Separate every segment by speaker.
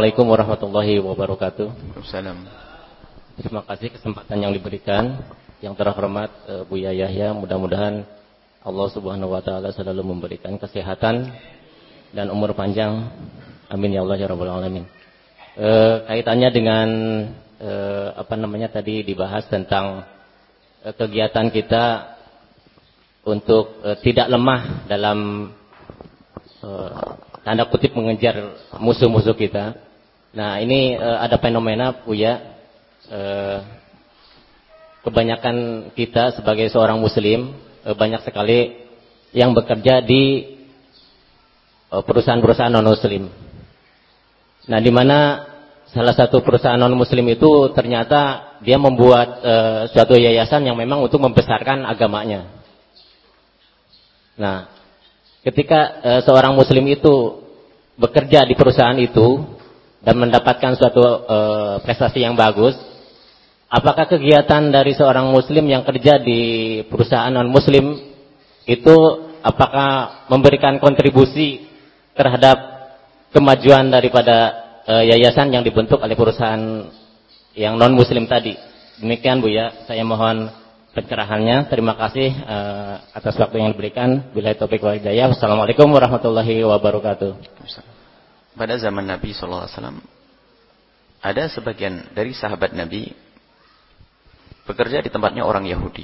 Speaker 1: Assalamualaikum warahmatullahi wabarakatuh.
Speaker 2: Waalaikumsalam.
Speaker 1: Terima kasih kesempatan yang diberikan. Yang terhormat Buya Yahya, mudah-mudahan Allah Subhanahu wa taala selalu memberikan kesehatan dan umur panjang. Amin ya Allah ya rabbal alamin. Kaitannya dengan tadi dibahas tentang kegiatan kita untuk tidak lemah dalam tanda kutip mengejar musuh-musuh kita. Nah, ini ada fenomena Buya, kebanyakan kita sebagai seorang muslim banyak sekali yang bekerja di perusahaan-perusahaan non muslim. Nah, di mana salah satu perusahaan non muslim itu ternyata dia membuat suatu yayasan yang memang untuk membesarkan agamanya. Nah, ketika seorang muslim itu bekerja di perusahaan itu dan mendapatkan suatu prestasi yang bagus, apakah kegiatan dari seorang muslim yang kerja di perusahaan non-muslim itu apakah memberikan kontribusi terhadap kemajuan daripada yayasan yang dibentuk oleh perusahaan yang non-muslim tadi? Demikian Bu ya, saya mohon pencerahannya. Terima kasih atas waktu yang diberikan. Billahi taufiq wal hidayah. Wassalamualaikum warahmatullahi wabarakatuh.
Speaker 2: Pada zaman Nabi SAW, ada sebagian dari sahabat Nabi bekerja di tempatnya orang Yahudi.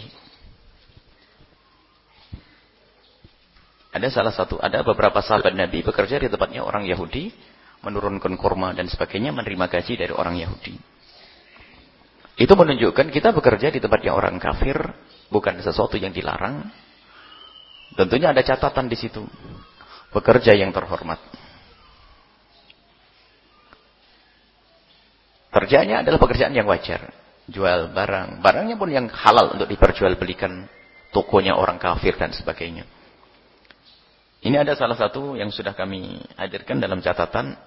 Speaker 2: Ada beberapa sahabat Nabi bekerja di tempatnya orang Yahudi, menurunkan kurma dan sebagainya, menerima gaji dari orang Yahudi. Itu menunjukkan kita bekerja di tempatnya orang kafir bukan sesuatu yang dilarang. Tentunya ada catatan di situ. Bekerja yang terhormat. Kerjanya adalah pekerjaan yang wajar. Jual barang. Barangnya pun yang halal untuk diperjualbelikan, tokonya orang kafir dan sebagainya. Ini ada salah satu yang sudah kami hadirkan dalam catatan.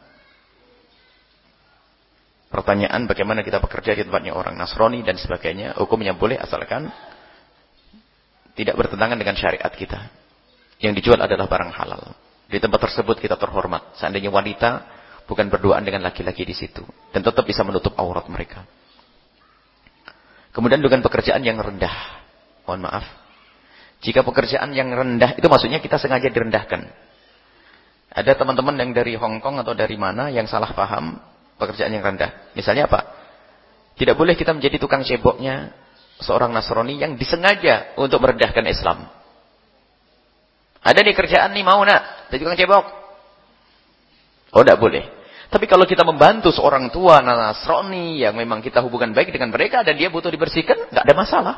Speaker 2: Pertanyaan bagaimana kita bekerja di tempatnya orang Nasrani dan sebagainya. Hukumnya boleh asalkan tidak bertentangan dengan syariat kita. Yang dijual adalah barang halal. Di tempat tersebut kita terhormat. Seandainya wanita bukan berduaan dengan laki-laki di situ. Dan tetap bisa menutup aurat mereka. Kemudian dengan pekerjaan yang rendah. Mohon maaf. Jika pekerjaan yang rendah, itu maksudnya kita sengaja direndahkan. Ada teman-teman yang dari Hong Kong atau dari mana yang salah paham pekerjaan yang rendah. Misalnya apa? Tidak boleh kita menjadi tukang ceboknya seorang Nasrani yang disengaja untuk merendahkan Islam. Ada nih kerjaan nih mau nak, jadi tukang cebok. Oh, tidak boleh. Tapi kalau kita membantu seorang tua Nasrani yang memang kita hubungan baik dengan mereka dan dia butuh dibersihkan, nggak ada masalah.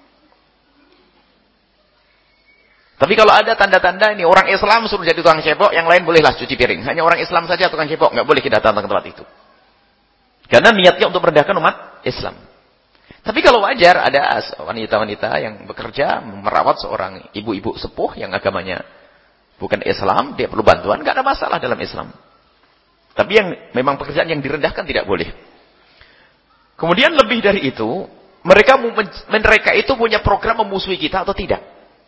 Speaker 2: Tapi kalau ada tanda-tanda ini orang Islam suruh jadi tukang cebok, yang lain bolehlah cuci piring. Hanya orang Islam saja tukang cebok, nggak boleh kita datang ke tempat itu. Karena niatnya untuk merendahkan umat Islam. Tapi kalau wajar ada wanita-wanita yang bekerja merawat seorang ibu-ibu sepuh yang agamanya bukan Islam, dia perlu bantuan, nggak ada masalah dalam Islam. Tapi yang memang pekerjaan yang direndahkan tidak boleh. Kemudian lebih dari itu, mereka itu punya program memusuhi kita atau tidak?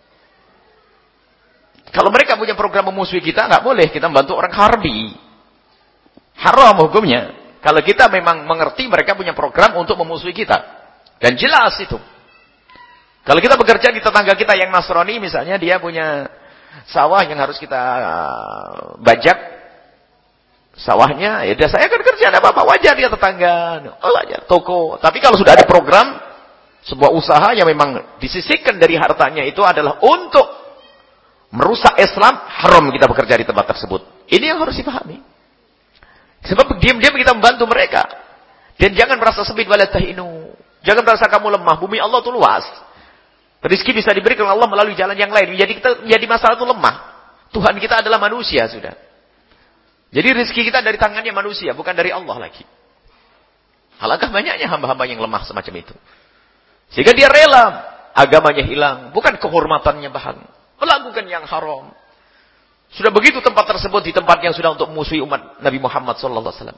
Speaker 2: Kalau mereka punya program memusuhi kita, nggak boleh kita membantu orang harbi. Haram hukumnya. Kalau kita memang mengerti mereka punya program untuk memusuhi kita. Dan jelas itu. Kalau kita bekerja di tetangga kita yang Nasrani, misalnya dia punya sawah yang harus kita bajak sawahnya, ya saya akan kerja, ada apa-apa, wajar dia tetangga, wajar, toko. Tapi kalau sudah ada program, sebuah usaha yang memang disisihkan dari hartanya itu adalah untuk merusak Islam, haram kita bekerja di tempat tersebut. Ini yang harus dipahami. Sebab diam-diam kita membantu mereka. Dan jangan merasa sempit wala tahinu. Jangan merasa kamu lemah. Bumi Allah itu luas. Rezeki bisa diberikan Allah melalui jalan yang lain. Jadi masalah itu lemah. Tuhan kita adalah manusia sudah. Jadi rezeki kita dari tangannya manusia, bukan dari Allah lagi. Alangkah banyaknya hamba-hamba yang lemah semacam itu. Sehingga dia rela agamanya hilang, bukan kehormatannya bahkan. Melakukan yang haram. Sudah begitu tempat tersebut di tempat yang sudah untuk musuhi umat Nabi Muhammad SAW.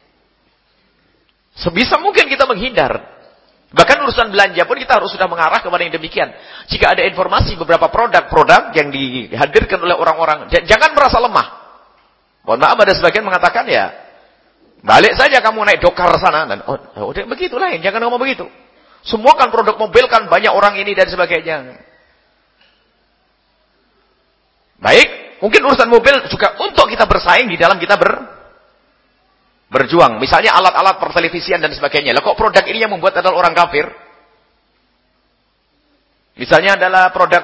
Speaker 2: Sebisa mungkin kita menghindar. Bahkan urusan belanja pun kita harus sudah mengarah kepada yang demikian. Jika ada informasi beberapa produk-produk yang dihadirkan oleh orang-orang, jangan merasa lemah. Mohon maaf, ada sebagian mengatakan ya Balik saja kamu naik dokar sana. Dan, udah begitulah, jangan ngomong begitu. Semua kan produk mobil kan banyak orang ini dan sebagainya. Baik, mungkin urusan mobil juga untuk kita bersaing di dalam kita berjuang. Misalnya alat-alat pertelevisian dan sebagainya. Lah kok produk ini yang membuat adalah orang kafir? Misalnya adalah produk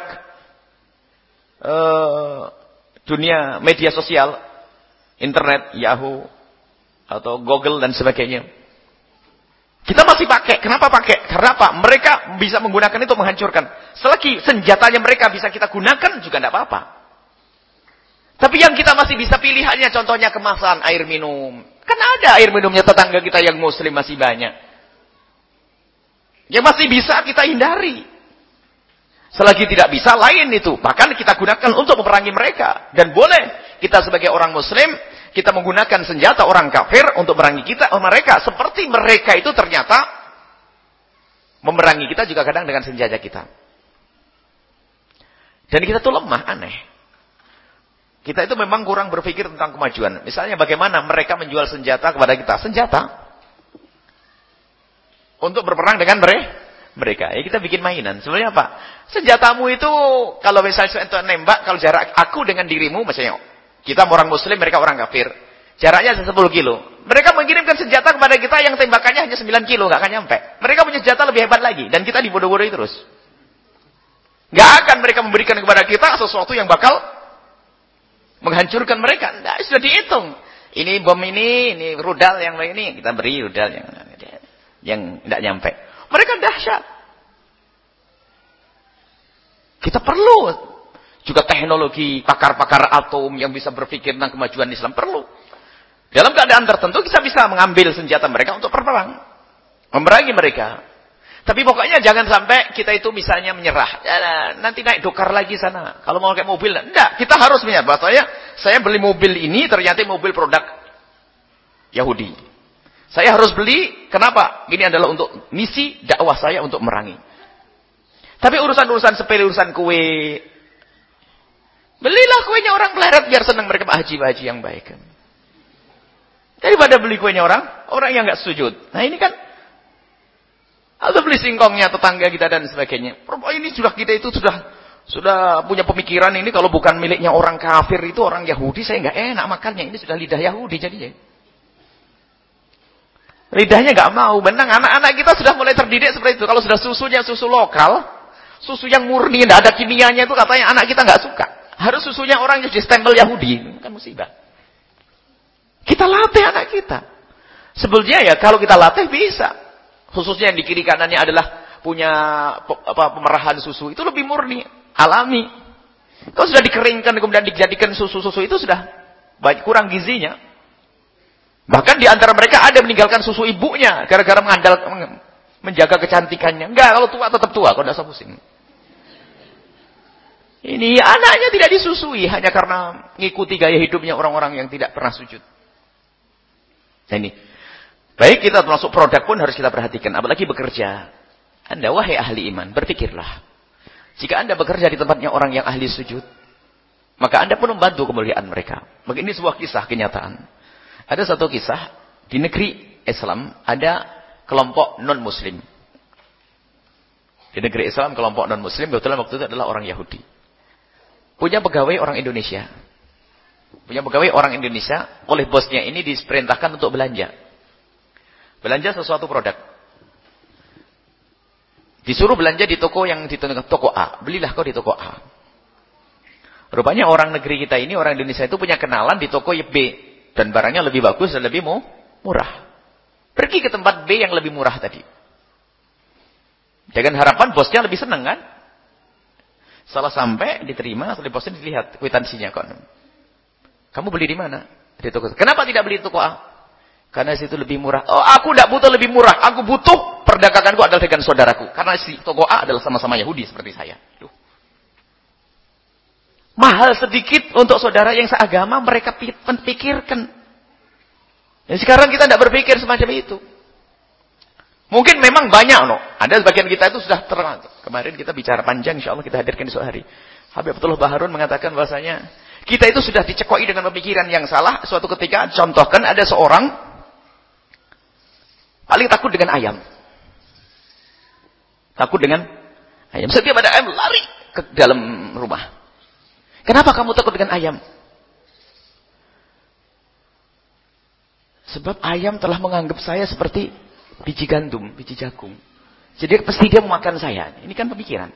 Speaker 2: dunia media sosial, internet, Yahoo, atau Google dan sebagainya. Kita masih pakai. Kenapa pakai? Karena apa? Mereka bisa menggunakan itu menghancurkan. Selagi senjatanya mereka bisa kita gunakan juga tidak apa-apa. Tapi yang kita masih bisa pilihannya, contohnya kemasan air minum. Kan ada air minumnya tetangga kita yang muslim masih banyak. Yang masih bisa kita hindari. Selagi tidak bisa, lain itu. Bahkan kita gunakan untuk memerangi mereka. Dan boleh kita sebagai orang muslim, kita menggunakan senjata orang kafir untuk memerangi mereka. Seperti mereka itu ternyata memerangi kita juga kadang dengan senjata kita. Dan kita tuh lemah, aneh. Kita itu memang kurang berpikir tentang kemajuan. Misalnya bagaimana mereka menjual senjata kepada kita. Senjata. Untuk berperang dengan mereka. Ya kita bikin mainan. Sebenarnya apa? Senjatamu itu, kalau misalnya untuk nembak, kalau jarak aku dengan dirimu, misalnya kita orang muslim, mereka orang kafir. Jaraknya 10 kilo. Mereka mengirimkan senjata kepada kita yang tembakannya hanya 9 kilo. Nggak akan nyampe. Mereka punya senjata lebih hebat lagi. Dan kita dibodoh-bodohi terus. Nggak akan mereka memberikan kepada kita sesuatu yang bakal menghancurkan mereka. Nah, sudah dihitung. Ini bom ini rudal yang ini. Kita beri rudal yang tidak nyampe. Mereka dahsyat. Kita perlu juga teknologi pakar-pakar atom yang bisa berpikir tentang kemajuan Islam. Perlu. Dalam keadaan tertentu kita bisa mengambil senjata mereka untuk berperang. Memerangi mereka. Tapi pokoknya jangan sampai kita itu misalnya menyerah. Ya, nanti naik dokar lagi sana. Kalau mau pakai mobil. Enggak, kita harus menyerah. Saya beli mobil ini ternyata mobil produk Yahudi. Saya harus beli. Kenapa? Ini adalah untuk misi dakwah saya untuk memerangi. Tapi urusan-urusan sepele, urusan kue. Belilah kuenya orang peleret biar senang mereka Pak Haji yang baik. Daripada beli kuenya orang yang enggak sujud. Nah ini kan atau beli singkongnya tetangga kita dan sebagainya. Ini kita itu sudah punya pemikiran ini kalau bukan miliknya orang kafir itu orang Yahudi saya enggak enak makannya. Ini sudah lidah Yahudi jadinya. Lidahnya enggak mau. Benang anak-anak kita sudah mulai terdidik seperti itu. Kalau sudah susunya susu lokal, susu yang murni enggak ada kimianya itu katanya anak kita enggak suka. Harus susunya orang yang stempel Yahudi. Kan musibah. Kita latih anak kita. Sebetulnya ya kalau kita latih bisa. Khususnya yang di kiri kanannya adalah punya pemerahan susu. Itu lebih murni, alami. Kalau sudah dikeringkan kemudian dijadikan susu-susu itu sudah kurang gizinya. Bahkan di antara mereka ada meninggalkan susu ibunya gara-gara menjaga kecantikannya. Enggak, kalau tua tetap tua, kalau tidak usah pusing. Ini anaknya tidak disusui hanya karena mengikuti gaya hidupnya orang-orang yang tidak pernah sujud. Nah ini. Baik, kita termasuk produk pun harus kita perhatikan. Apalagi bekerja. Anda, wahai ahli iman, berpikirlah. Jika Anda bekerja di tempatnya orang yang ahli sujud, maka Anda pun membantu kemuliaan mereka. Ini sebuah kisah kenyataan. Ada satu kisah, di negeri Islam, ada kelompok non-muslim. Di negeri Islam, kelompok non-muslim, kebetulan waktu itu adalah orang Yahudi. Punya pegawai orang Indonesia. Punya pegawai orang Indonesia, oleh bosnya ini diperintahkan untuk belanja. Belanja sesuatu produk. Disuruh belanja di toko yang ditentukan toko A. Belilah kau di toko A. Rupanya orang negeri kita ini, orang Indonesia itu punya kenalan di toko B. Dan barangnya lebih bagus dan lebih murah. Pergi ke tempat B yang lebih murah tadi. Dengan harapan bosnya lebih senang kan? Salah sampai diterima, setelah bosnya dilihat kwitansinya. Kamu beli di mana? Di toko. Kenapa tidak beli di toko A? Karena situ lebih murah. Oh, aku tidak butuh lebih murah. Aku butuh perdaganganku adalah dengan saudaraku. Karena si toko A adalah sama-sama Yahudi seperti saya. Duh. Mahal sedikit untuk saudara yang seagama mereka pikirkan. Dan sekarang kita tidak berpikir semacam itu. Mungkin memang banyak Ada sebagian kita itu sudah kemarin kita bicara panjang, insya Allah kita hadirkan esok hari. Habib Abdullah Baharun mengatakan bahwasanya kita itu sudah dicekoi dengan pemikiran yang salah. Suatu ketika contohkan ada seorang Paling takut dengan ayam. Takut dengan ayam. Setiap ada ayam lari ke dalam rumah. Kenapa kamu takut dengan ayam? Sebab ayam telah menganggap saya seperti biji gandum, biji jagung. Jadi pasti dia memakan saya. Ini kan pemikiran.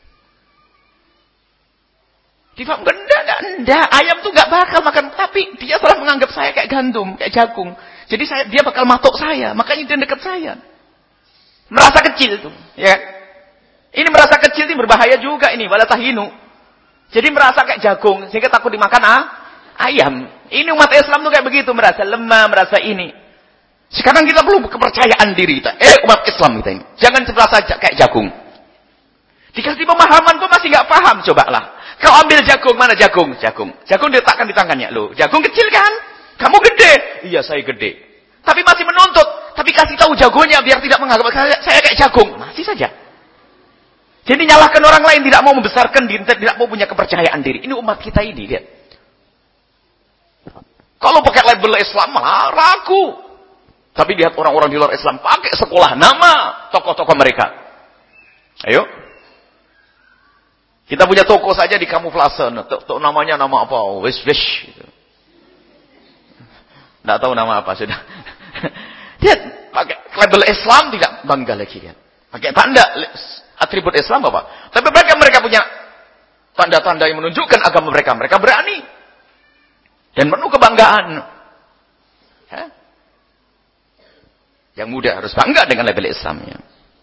Speaker 2: Dia enggak. Ayam tuh enggak bakal makan. Tapi dia telah menganggap saya kayak gandum, kayak jagung. Jadi dia bakal matok saya. Makanya dia dekat saya. Merasa kecil tuh. Ya. Ini merasa kecil ini berbahaya juga ini. Wala tahinu. Jadi merasa kayak jagung. Sehingga takut dimakan ayam. Ini umat Islam tuh kayak begitu. Merasa lemah, merasa ini. Sekarang kita perlu kepercayaan diri kita. Umat Islam kita ini. Jangan merasa kayak jagung. Dikasih pemahaman kok masih nggak paham. Cobalah. Kau ambil jagung. Mana jagung? Jagung. Jagung diletakkan di tangannya. Loh, jagung kecil kan? Kamu gede. Iya, saya gede. Tapi masih menuntut. Tapi kasih tahu jagonya biar tidak menganggap saya kayak jagung. Masih saja. Jadi nyalahkan orang lain. Tidak mau membesarkan diri. Tidak mau punya kepercayaan diri. Ini umat kita ini. Lihat. Kalau pakai label Islam malah ragu. Tapi lihat orang-orang di luar Islam pakai sekolah nama tokoh-tokoh mereka. Ayo. Kita punya toko saja di kamuflase. Namanya nama apa? Wish. Tidak tahu nama apa sudah. Lihat, pakai label Islam tidak bangga lagi lihat. Pakai tanda atribut Islam apa? Tapi mereka punya tanda-tanda yang menunjukkan agama mereka. Mereka berani dan penuh kebanggaan. Hah? Yang muda harus bangga dengan label Islamnya.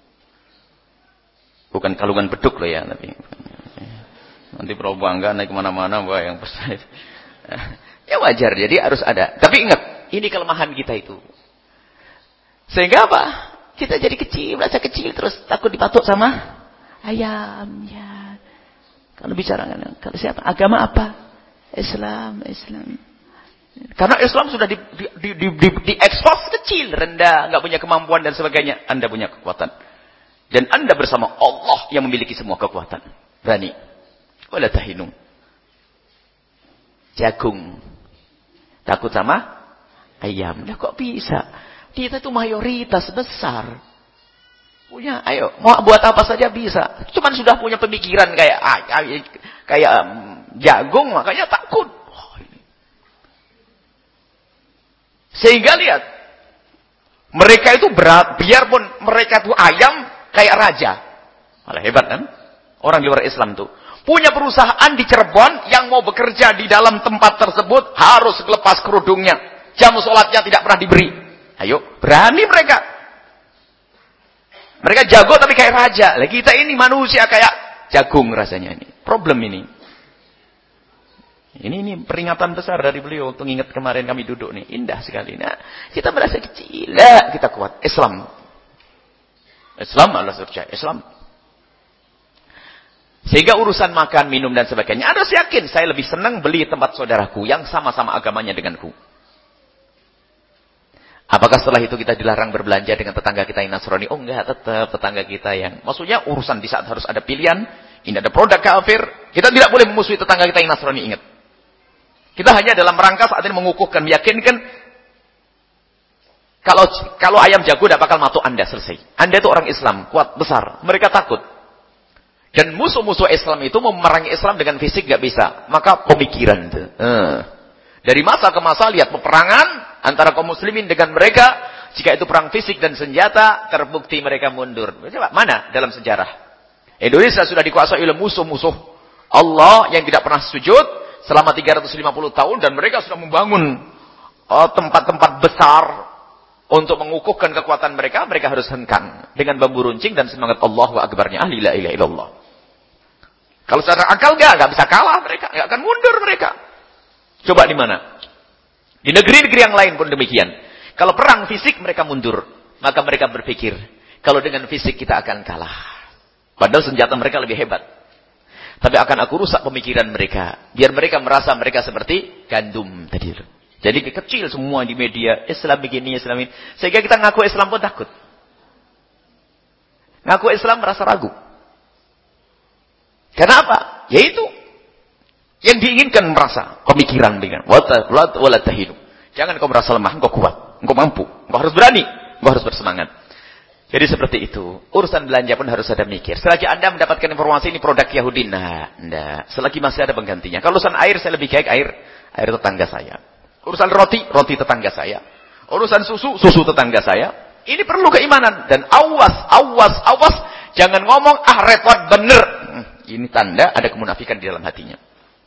Speaker 2: Bukan kalungan beduk loh ya, tapi nanti perlu bangga naik kemana-mana, wah yang besar. Ya wajar, jadi harus ada. Tapi ingat, ini kelemahan kita itu. Sehingga apa? Kita jadi kecil, merasa kecil, terus takut dipatok sama ayam. Ya. Kalau bicara, kalau siapa? Agama apa? Islam. Karena Islam sudah diekspos kecil, rendah, nggak punya kemampuan dan sebagainya. Anda punya kekuatan. Dan Anda bersama Allah yang memiliki semua kekuatan. Berani. Wala tahinu. Jagung. Takut sama ayam. Nah kok bisa? Kita itu mayoritas besar. Punya, ayo, mau buat apa saja bisa. Cuman sudah punya pemikiran kayak jagung, makanya takut. Sehingga lihat, mereka itu berat, biarpun mereka itu ayam, kayak raja. Malah hebat kan? Orang di luar Islam tuh. Punya perusahaan di Cirebon yang mau bekerja di dalam tempat tersebut harus lepas kerudungnya. Jam sholatnya tidak pernah diberi. Ayo, berani mereka. Mereka jago tapi kayak raja. Lah kita ini manusia kayak jagung rasanya ini. Problem ini. Ini peringatan besar dari beliau untuk ingat kemarin kami duduk nih. Indah sekali. Nah, kita merasa kecil. Lah, kita kuat. Islam adalah surga. Islam. Sehingga urusan makan, minum dan sebagainya. Ada yakin saya lebih senang beli tempat saudaraku yang sama-sama agamanya denganku. Apakah setelah itu kita dilarang berbelanja dengan tetangga kita yang Nasrani? Oh enggak, tetap tetangga kita yang... Maksudnya urusan di saat harus ada pilihan. Ini ada produk kafir. Kita tidak boleh memusuhi tetangga kita yang Nasrani, ingat. Kita hanya dalam rangka saat ini mengukuhkan, meyakinkan. Kalau ayam jago tidak bakal matuk Anda, selesai. Anda itu orang Islam, kuat, besar. Mereka takut. Dan musuh-musuh Islam itu memerangi Islam dengan fisik gak bisa. Maka pemikiran itu. Dari masa ke masa lihat peperangan antara kaum muslimin dengan mereka. Jika itu perang fisik dan senjata, terbukti mereka mundur. Coba, mana dalam sejarah? Indonesia sudah dikuasai oleh musuh-musuh Allah yang tidak pernah sujud selama 350 tahun. Dan mereka sudah membangun tempat-tempat besar untuk mengukuhkan kekuatan mereka. Mereka harus hengkang dengan bambu runcing dan semangat Allahu Akbarnya. La ilaha illallah. Kalau secara akal nggak bisa kalah mereka, nggak akan mundur mereka. Coba di mana? Di negeri-negeri yang lain pun demikian. Kalau perang fisik mereka mundur, maka mereka berpikir kalau dengan fisik kita akan kalah. Padahal senjata mereka lebih hebat. Tapi akan aku rusak pemikiran mereka, biar mereka merasa mereka seperti gandum tadi. Jadi kecil semua di media, Islam begini, Islam ini. Sehingga kita ngaku Islam pun takut. Ngaku Islam merasa ragu. Kenapa? Yaitu yang diinginkan merasa pemikiran dengan wala tahinu. Jangan kau merasa lemah, engkau kuat, engkau mampu, engkau harus berani. Engkau harus bersemangat. Jadi seperti itu. Urusan belanja pun harus ada mikir. Selagi Anda mendapatkan informasi ini produk Yahudi, enggak. Selagi masih ada penggantinya. Kalau urusan air, saya lebih baik air tetangga saya. Urusan roti tetangga saya. Urusan susu tetangga saya. Ini perlu keimanan. Dan awas. Jangan ngomong, repot bener. Ini tanda ada kemunafikan di dalam hatinya.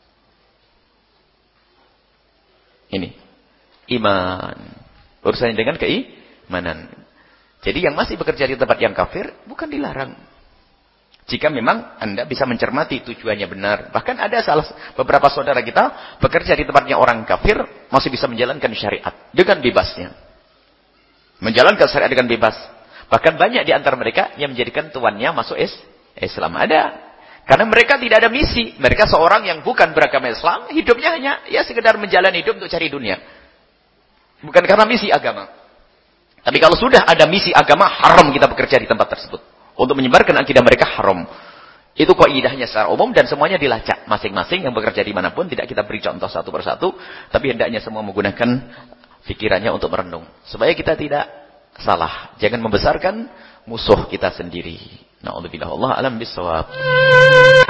Speaker 2: Ini. Iman. Urusannya dengan keimanan. Jadi yang masih bekerja di tempat yang kafir, bukan dilarang. Jika memang Anda bisa mencermati tujuannya benar. Bahkan ada beberapa saudara kita, bekerja di tempatnya orang kafir, masih bisa menjalankan syariat. Dengan bebasnya. Menjalankan syariat dengan bebas. Bahkan banyak di antara mereka yang menjadikan tuannya masuk Islam. Ada. Karena mereka tidak ada misi. Mereka seorang yang bukan beragama Islam, hidupnya hanya sekedar menjalani hidup untuk cari dunia. Bukan karena misi agama. Tapi kalau sudah ada misi agama, haram kita bekerja di tempat tersebut. Untuk menyebarkan akidah mereka haram. Itu kaidahnya secara umum dan semuanya dilacak. Masing-masing yang bekerja dimanapun, tidak kita beri contoh satu persatu. Tapi hendaknya semua menggunakan pikirannya untuk merenung. Supaya kita tidak salah. Jangan membesarkan musuh kita sendiri. Na'udzubillah. Allah alam bisawab.